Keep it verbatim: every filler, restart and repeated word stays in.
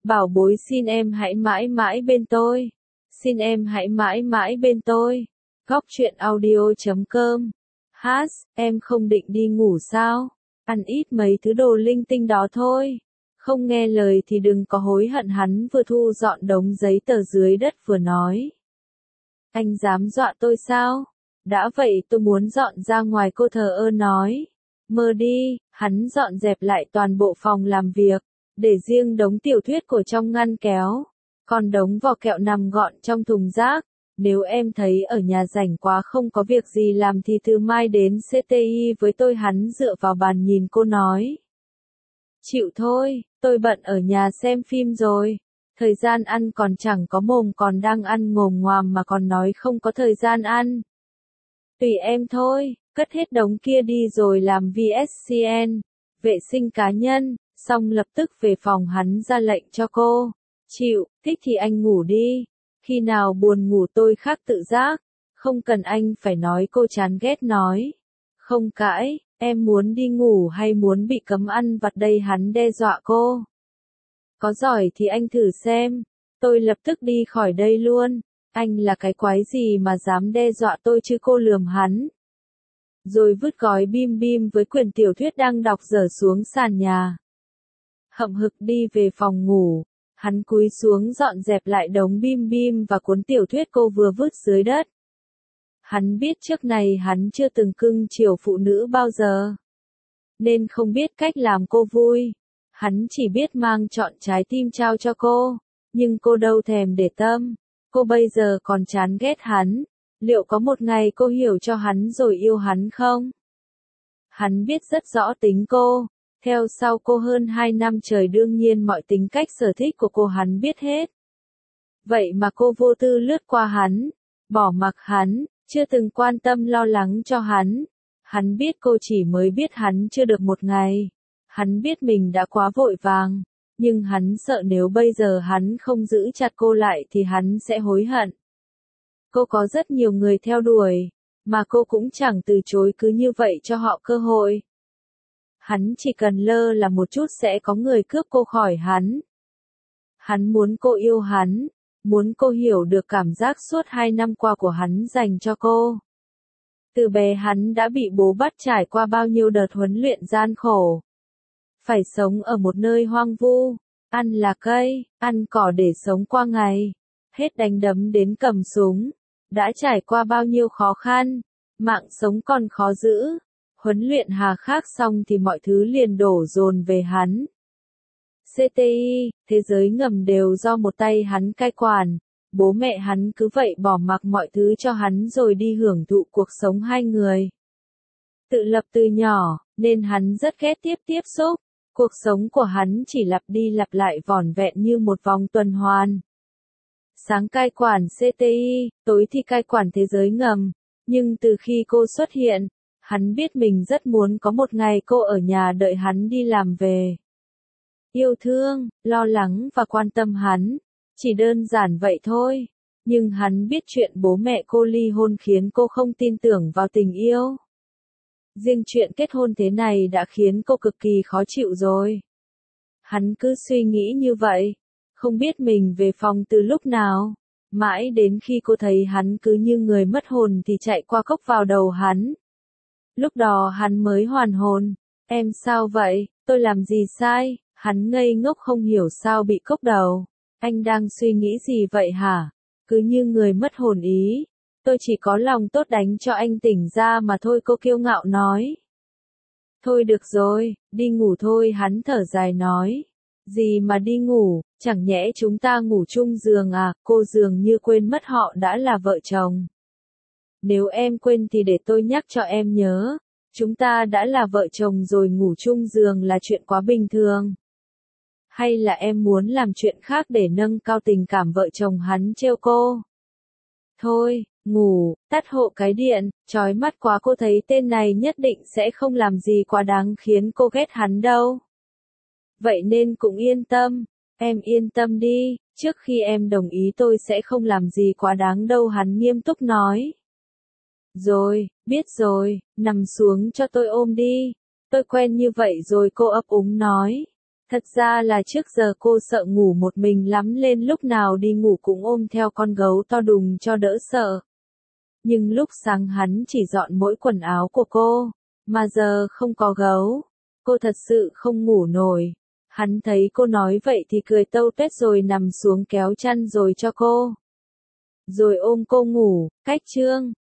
Bảo bối xin em hãy mãi mãi bên tôi. Xin em hãy mãi mãi bên tôi. Góc truyện audio chấm com. Hát, em không định đi ngủ sao? Ăn ít mấy thứ đồ linh tinh đó thôi. Không nghe lời thì đừng có hối hận. Hắn vừa thu dọn đống giấy tờ dưới đất vừa nói. Anh dám dọa tôi sao? Đã vậy tôi muốn dọn ra ngoài, cô thờ ơ nói. Mơ đi. Hắn dọn dẹp lại toàn bộ phòng làm việc, để riêng đống tiểu thuyết của trong ngăn kéo, còn đống vỏ kẹo nằm gọn trong thùng rác. Nếu em thấy ở nhà rảnh quá không có việc gì làm thì từ mai đến xê tê i với tôi. Hắn dựa vào bàn nhìn cô nói. Chịu thôi, tôi bận ở nhà xem phim rồi. Thời gian ăn còn chẳng có, mồm còn đang ăn ngồm ngoàm mà còn nói không có thời gian ăn. Tùy em thôi, cất hết đống kia đi rồi làm vê ét xê en, vệ sinh cá nhân, xong lập tức về phòng. Hắn ra lệnh cho cô. Chịu, thích thì anh ngủ đi. Khi nào buồn ngủ tôi khác tự giác. Không cần anh phải nói, cô chán ghét nói. Không cãi, em muốn đi ngủ hay muốn bị cấm ăn vặt đây? Hắn đe dọa cô. Có giỏi thì anh thử xem. Tôi lập tức đi khỏi đây luôn. Anh là cái quái gì mà dám đe dọa tôi chứ? Cô lườm hắn. Rồi vứt gói bim bim với quyển tiểu thuyết đang đọc dở xuống sàn nhà. Hậm hực đi về phòng ngủ. Hắn cúi xuống dọn dẹp lại đống bim bim và cuốn tiểu thuyết cô vừa vứt dưới đất. Hắn biết trước này hắn chưa từng cưng chiều phụ nữ bao giờ, nên không biết cách làm cô vui. Hắn chỉ biết mang trọn trái tim trao cho cô, nhưng cô đâu thèm để tâm. Cô bây giờ còn chán ghét hắn. Liệu có một ngày cô hiểu cho hắn rồi yêu hắn không? Hắn biết rất rõ tính cô. Theo sau cô hơn hai năm trời, đương nhiên mọi tính cách sở thích của cô hắn biết hết. Vậy mà cô vô tư lướt qua hắn, bỏ mặc hắn, chưa từng quan tâm lo lắng cho hắn. Hắn biết cô chỉ mới biết hắn chưa được một ngày. Hắn biết mình đã quá vội vàng, nhưng hắn sợ nếu bây giờ hắn không giữ chặt cô lại thì hắn sẽ hối hận. Cô có rất nhiều người theo đuổi, mà cô cũng chẳng từ chối cứ như vậy cho họ cơ hội. Hắn chỉ cần lơ là một chút sẽ có người cướp cô khỏi hắn. Hắn muốn cô yêu hắn, muốn cô hiểu được cảm giác suốt hai năm qua của hắn dành cho cô. Từ bé hắn đã bị bố bắt trải qua bao nhiêu đợt huấn luyện gian khổ. Phải sống ở một nơi hoang vu, ăn là cây, ăn cỏ để sống qua ngày, hết đánh đấm đến cầm súng. Đã trải qua bao nhiêu khó khăn, mạng sống còn khó giữ. Huấn luyện hà khắc xong thì mọi thứ liền đổ dồn về hắn. xê tê i, thế giới ngầm đều do một tay hắn cai quản. Bố mẹ hắn cứ vậy bỏ mặc mọi thứ cho hắn rồi đi hưởng thụ cuộc sống hai người. Tự lập từ nhỏ, nên hắn rất ghét tiếp tiếp xúc. Cuộc sống của hắn chỉ lặp đi lặp lại vỏn vẹn như một vòng tuần hoàn. Sáng cai quản xê tê i, tối thì cai quản thế giới ngầm. Nhưng từ khi cô xuất hiện, hắn biết mình rất muốn có một ngày cô ở nhà đợi hắn đi làm về. Yêu thương, lo lắng và quan tâm hắn. Chỉ đơn giản vậy thôi. Nhưng hắn biết chuyện bố mẹ cô ly hôn khiến cô không tin tưởng vào tình yêu. Riêng chuyện kết hôn thế này đã khiến cô cực kỳ khó chịu rồi. Hắn cứ suy nghĩ như vậy, không biết mình về phòng từ lúc nào. Mãi đến khi cô thấy hắn cứ như người mất hồn thì chạy qua cốc vào đầu hắn. Lúc đó hắn mới hoàn hồn. Em sao vậy, tôi làm gì sai? Hắn ngây ngốc không hiểu sao bị cốc đầu. Anh đang suy nghĩ gì vậy hả? Cứ như người mất hồn ý. Tôi chỉ có lòng tốt đánh cho anh tỉnh ra mà thôi, cô kiêu ngạo nói. Thôi được rồi, đi ngủ thôi, hắn thở dài nói. Gì mà đi ngủ, chẳng nhẽ chúng ta ngủ chung giường à? Cô dường như quên mất họ đã là vợ chồng. Nếu em quên thì để tôi nhắc cho em nhớ. Chúng ta đã là vợ chồng rồi, ngủ chung giường là chuyện quá bình thường. Hay là em muốn làm chuyện khác để nâng cao tình cảm vợ chồng? Hắn trêu cô. Thôi, ngủ, tắt hộ cái điện, chói mắt quá. Cô thấy tên này nhất định sẽ không làm gì quá đáng khiến cô ghét hắn đâu. Vậy nên cũng yên tâm, em yên tâm đi, trước khi em đồng ý tôi sẽ không làm gì quá đáng đâu, hắn nghiêm túc nói. Rồi, biết rồi, nằm xuống cho tôi ôm đi, tôi quen như vậy rồi, cô ấp úng nói. Thật ra là trước giờ cô sợ ngủ một mình lắm nên lúc nào đi ngủ cũng ôm theo con gấu to đùng cho đỡ sợ. Nhưng lúc sáng hắn chỉ dọn mỗi quần áo của cô, mà giờ không có gấu. Cô thật sự không ngủ nổi. Hắn thấy cô nói vậy thì cười tâu tuét rồi nằm xuống kéo chăn rồi cho cô. Rồi ôm cô ngủ, cách chương.